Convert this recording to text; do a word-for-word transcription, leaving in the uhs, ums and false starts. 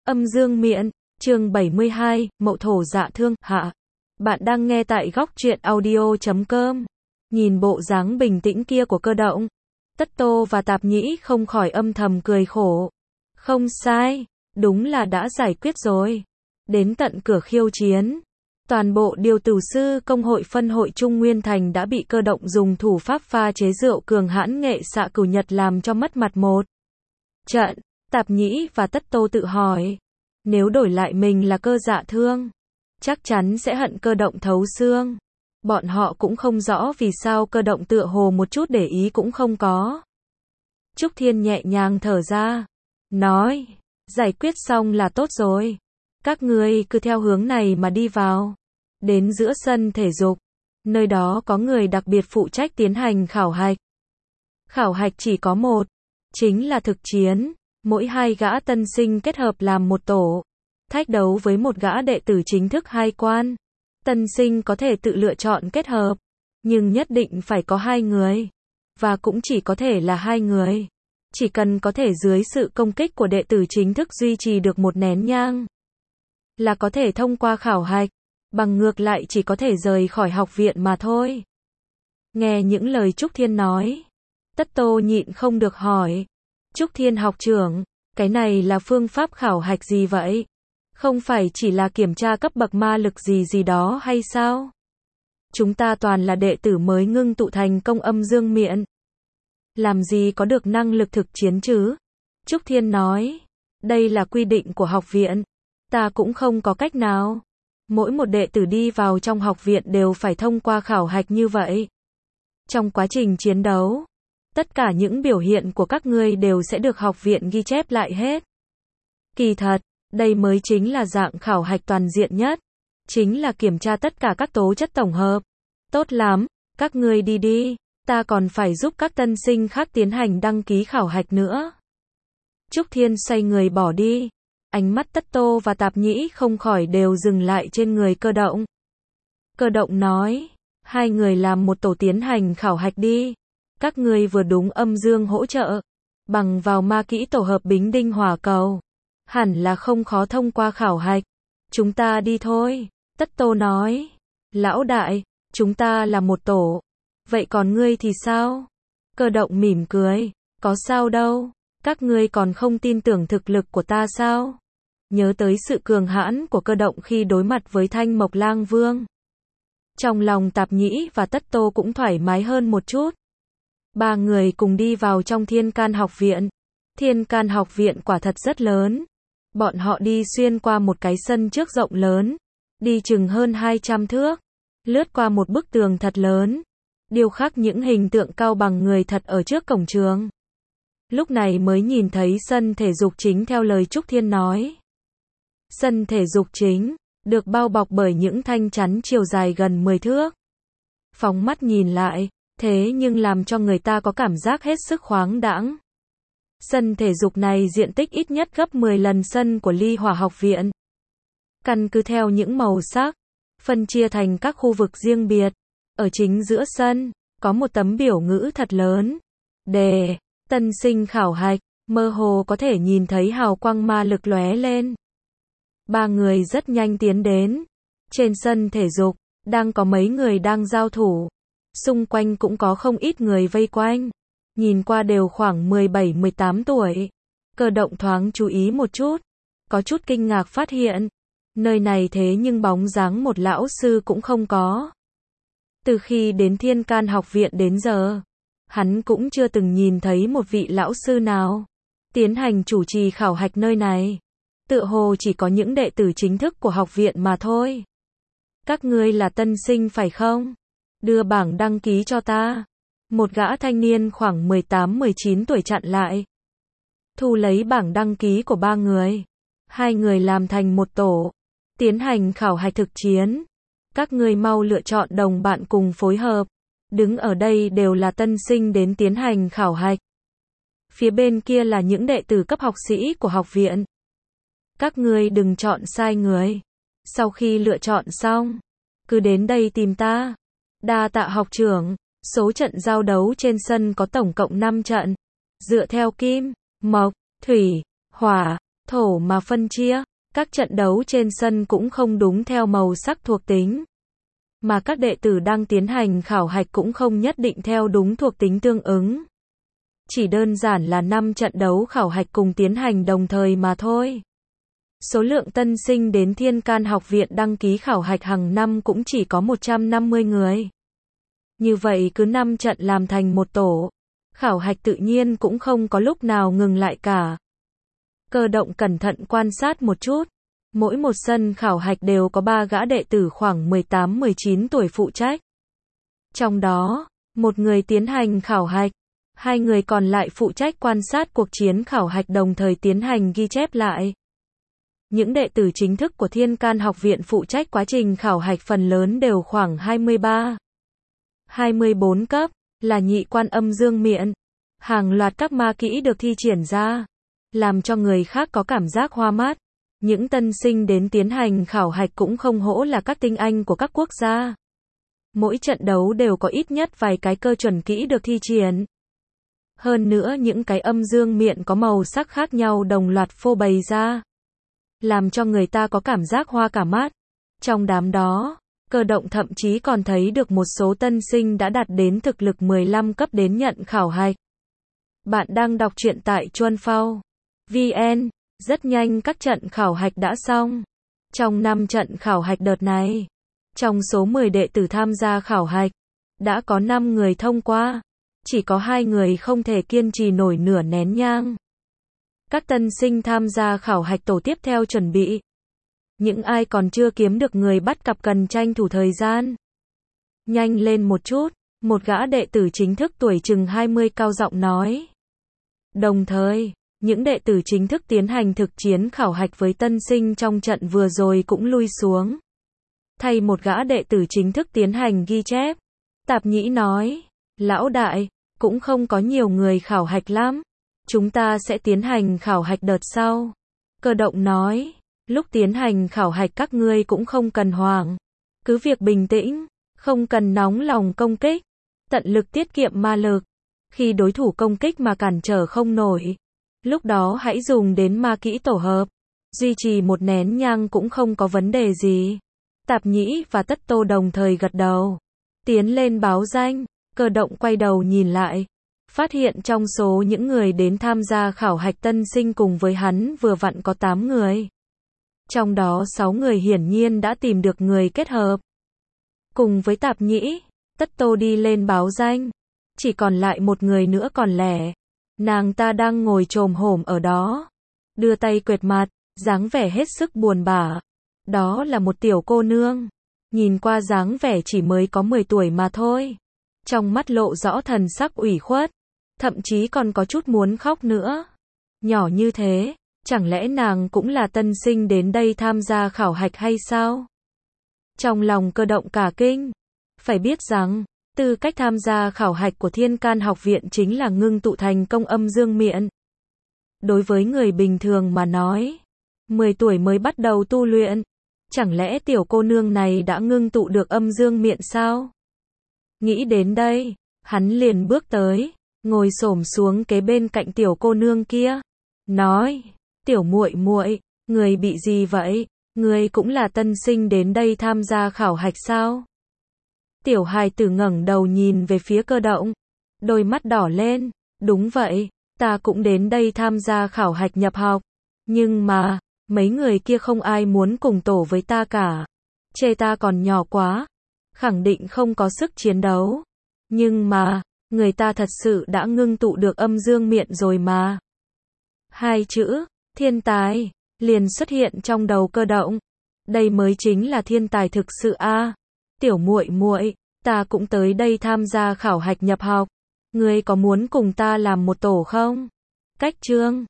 Âm dương miện, chương bảy mươi hai, Mậu Thổ Dạ Thương, hạ. Bạn đang nghe tại góc truyện audio chấm com. Nhìn bộ dáng bình tĩnh kia của Cơ Động, Tất Tô và Tạp Nhĩ không khỏi âm thầm cười khổ. Không sai, đúng là đã giải quyết rồi. Đến tận cửa khiêu chiến, toàn bộ điều tử sư công hội phân hội Trung Nguyên Thành đã bị Cơ Động dùng thủ pháp pha chế rượu cường hãn nghệ xạ cửu nhật làm cho mất mặt một trận. Tạp Nhĩ và Tất Tô tự hỏi, nếu đổi lại mình là Cơ Dạ Thương, chắc chắn sẽ hận Cơ Động thấu xương. Bọn họ cũng không rõ vì sao Cơ Động tựa hồ một chút để ý cũng không có. Trúc Thiên nhẹ nhàng thở ra, nói, giải quyết xong là tốt rồi. Các ngươi cứ theo hướng này mà đi vào. Đến giữa sân thể dục, nơi đó có người đặc biệt phụ trách tiến hành khảo hạch. Khảo hạch chỉ có một, chính là thực chiến. Mỗi hai gã tân sinh kết hợp làm một tổ, thách đấu với một gã đệ tử chính thức hai quan. Tân sinh có thể tự lựa chọn kết hợp, nhưng nhất định phải có hai người, và cũng chỉ có thể là hai người. Chỉ cần có thể dưới sự công kích của đệ tử chính thức duy trì được một nén nhang, là có thể thông qua khảo hạch, bằng ngược lại chỉ có thể rời khỏi học viện mà thôi. Nghe những lời Trúc Thiên nói, Tất Tô nhịn không được hỏi, Trúc Thiên học trưởng, cái này là phương pháp khảo hạch gì vậy? Không phải chỉ là kiểm tra cấp bậc ma lực gì gì đó hay sao? Chúng ta toàn là đệ tử mới ngưng tụ thành công âm dương miện. Làm gì có được năng lực thực chiến chứ? Trúc Thiên nói, đây là quy định của học viện. Ta cũng không có cách nào. Mỗi một đệ tử đi vào trong học viện đều phải thông qua khảo hạch như vậy. Trong quá trình chiến đấu, tất cả những biểu hiện của các ngươi đều sẽ được học viện ghi chép lại hết. Kỳ thật, đây mới chính là dạng khảo hạch toàn diện nhất. Chính là kiểm tra tất cả các tố chất tổng hợp. Tốt lắm, các ngươi đi đi, ta còn phải giúp các tân sinh khác tiến hành đăng ký khảo hạch nữa. Trúc Thiên xoay người bỏ đi. Ánh mắt Tất Tô và Tạp Nhĩ không khỏi đều dừng lại trên người Cơ Động. Cơ Động nói, hai người làm một tổ tiến hành khảo hạch đi. Các ngươi vừa đúng âm dương hỗ trợ, bằng vào ma kỹ tổ hợp bính đinh hỏa cầu, hẳn là không khó thông qua khảo hạch. Chúng ta đi thôi. Tất Tô nói, lão đại, chúng ta là một tổ. Vậy còn ngươi thì sao? Cơ Động mỉm cười, có sao đâu, các ngươi còn không tin tưởng thực lực của ta sao? Nhớ tới sự cường hãn của Cơ Động khi đối mặt với Thanh Mộc Lang Vương. Trong lòng Tạp Nhĩ và Tất Tô cũng thoải mái hơn một chút. Ba người cùng đi vào trong Thiên Can học viện. Thiên Can học viện quả thật rất lớn. Bọn họ đi xuyên qua một cái sân trước rộng lớn, đi chừng hơn hai trăm thước, lướt qua một bức tường thật lớn, điêu khắc những hình tượng cao bằng người thật ở trước cổng trường. Lúc này mới nhìn thấy sân thể dục chính theo lời Trúc Thiên nói. Sân thể dục chính, được bao bọc bởi những thanh chắn chiều dài gần mười thước. Phóng mắt nhìn lại, thế nhưng làm cho người ta có cảm giác hết sức khoáng đãng. Sân thể dục này diện tích ít nhất gấp mười lần sân của Ly Hỏa học viện. Căn cứ theo những màu sắc, phân chia thành các khu vực riêng biệt. Ở chính giữa sân, có một tấm biểu ngữ thật lớn. Đề, tân sinh khảo hạch, mơ hồ có thể nhìn thấy hào quang ma lực lóe lên. Ba người rất nhanh tiến đến. Trên sân thể dục, đang có mấy người đang giao thủ. Xung quanh cũng có không ít người vây quanh. Nhìn qua đều khoảng mười bảy mười tám tuổi. Cơ Động thoáng chú ý một chút. Có chút kinh ngạc phát hiện. Nơi này thế nhưng bóng dáng một lão sư cũng không có. Từ khi đến Thiên Can học viện đến giờ, hắn cũng chưa từng nhìn thấy một vị lão sư nào tiến hành chủ trì khảo hạch nơi này. Tựa hồ chỉ có những đệ tử chính thức của học viện mà thôi. Các ngươi là tân sinh phải không? Đưa bảng đăng ký cho ta. Một gã thanh niên khoảng mười tám mười chín tuổi chặn lại. Thu lấy bảng đăng ký của ba người. Hai người làm thành một tổ, tiến hành khảo hạch thực chiến. Các ngươi mau lựa chọn đồng bạn cùng phối hợp. Đứng ở đây đều là tân sinh đến tiến hành khảo hạch. Phía bên kia là những đệ tử cấp học sĩ của học viện. Các ngươi đừng chọn sai người. Sau khi lựa chọn xong, cứ đến đây tìm ta. Đa tạ học trưởng. Số trận giao đấu trên sân có tổng cộng năm trận. Dựa theo kim, mộc, thủy, hỏa, thổ mà phân chia. Các trận đấu trên sân cũng không đúng theo màu sắc thuộc tính, mà các đệ tử đang tiến hành khảo hạch cũng không nhất định theo đúng thuộc tính tương ứng. Chỉ đơn giản là năm trận đấu khảo hạch cùng tiến hành đồng thời mà thôi. Số lượng tân sinh đến Thiên Can Học viện đăng ký khảo hạch hàng năm cũng chỉ có một trăm năm mươi người. Như vậy cứ năm trận làm thành một tổ, khảo hạch tự nhiên cũng không có lúc nào ngừng lại cả. Cơ động cẩn thận quan sát một chút. Mỗi một sân khảo hạch đều có ba gã đệ tử khoảng mười tám mười chín tuổi phụ trách. Trong đó, một người tiến hành khảo hạch, hai người còn lại phụ trách quan sát cuộc chiến khảo hạch đồng thời tiến hành ghi chép lại. Những đệ tử chính thức của Thiên Can Học viện phụ trách quá trình khảo hạch phần lớn đều khoảng hai mươi ba, hai mươi bốn cấp, là nhị quan âm dương miện. Hàng loạt các ma kỹ được thi triển ra, làm cho người khác có cảm giác hoa mắt. Những tân sinh đến tiến hành khảo hạch cũng không hổ là các tinh anh của các quốc gia. Mỗi trận đấu đều có ít nhất vài cái cơ chuẩn kỹ được thi triển. Hơn nữa những cái âm dương miện có màu sắc khác nhau đồng loạt phô bày ra, làm cho người ta có cảm giác hoa cả mắt. Trong đám đó, Cơ động thậm chí còn thấy được một số tân sinh đã đạt đến thực lực mười lăm cấp đến nhận khảo hạch. Bạn đang đọc truyện tại Chuan Phao vê en. Rất nhanh các trận khảo hạch đã xong. Trong năm trận khảo hạch đợt này, trong số mười đệ tử tham gia khảo hạch, đã có năm người thông qua. Chỉ có hai người không thể kiên trì nổi nửa nén nhang. Các tân sinh tham gia khảo hạch tổ tiếp theo chuẩn bị. Những ai còn chưa kiếm được người bắt cặp cần tranh thủ thời gian. Nhanh lên một chút, một gã đệ tử chính thức tuổi chừng hai mươi cao giọng nói. Đồng thời, những đệ tử chính thức tiến hành thực chiến khảo hạch với tân sinh trong trận vừa rồi cũng lui xuống. Thay một gã đệ tử chính thức tiến hành ghi chép. Tạp Nhĩ nói, lão đại, cũng không có nhiều người khảo hạch lắm. Chúng ta sẽ tiến hành khảo hạch đợt sau. Cơ động nói, lúc tiến hành khảo hạch các ngươi cũng không cần hoảng. Cứ việc bình tĩnh, không cần nóng lòng công kích. Tận lực tiết kiệm ma lực. Khi đối thủ công kích mà cản trở không nổi, lúc đó hãy dùng đến ma kỹ tổ hợp. Duy trì một nén nhang cũng không có vấn đề gì. Tạp Nhĩ và Tất Tô đồng thời gật đầu. Tiến lên báo danh. Cơ động quay đầu nhìn lại. Phát hiện trong số những người đến tham gia khảo hạch tân sinh cùng với hắn vừa vặn có tám người. Trong đó sáu người hiển nhiên đã tìm được người kết hợp. Cùng với Tạp Nhĩ, Tất Tô đi lên báo danh. Chỉ còn lại một người nữa còn lẻ. Nàng ta đang ngồi chồm hổm ở đó, đưa tay quệt mặt, dáng vẻ hết sức buồn bã. Đó là một tiểu cô nương, nhìn qua dáng vẻ chỉ mới có mười tuổi mà thôi. Trong mắt lộ rõ thần sắc ủy khuất, thậm chí còn có chút muốn khóc nữa. Nhỏ như thế, chẳng lẽ nàng cũng là tân sinh đến đây tham gia khảo hạch hay sao? Trong lòng Cơ động cả kinh. Phải biết rằng, tư cách tham gia khảo hạch của Thiên Can Học viện chính là ngưng tụ thành công âm dương miện. Đối với người bình thường mà nói, mười tuổi mới bắt đầu tu luyện. Chẳng lẽ tiểu cô nương này đã ngưng tụ được âm dương miện sao? Nghĩ đến đây, hắn liền bước tới, ngồi xổm xuống kế bên cạnh tiểu cô nương kia, nói: "Tiểu muội muội, người bị gì vậy? Người cũng là tân sinh đến đây tham gia khảo hạch sao?" Tiểu hài tử ngẩng đầu nhìn về phía Cơ động, đôi mắt đỏ lên, "Đúng vậy, ta cũng đến đây tham gia khảo hạch nhập học, nhưng mà, mấy người kia không ai muốn cùng tổ với ta cả. Chê ta còn nhỏ quá, khẳng định không có sức chiến đấu. Nhưng mà, người ta thật sự đã ngưng tụ được âm dương miện rồi mà." Hai chữ, thiên tài, liền xuất hiện trong đầu Cơ động. Đây mới chính là thiên tài thực sự a. "Tiểu muội muội, ta cũng tới đây tham gia khảo hạch nhập học. Ngươi có muốn cùng ta làm một tổ không?" Cách chương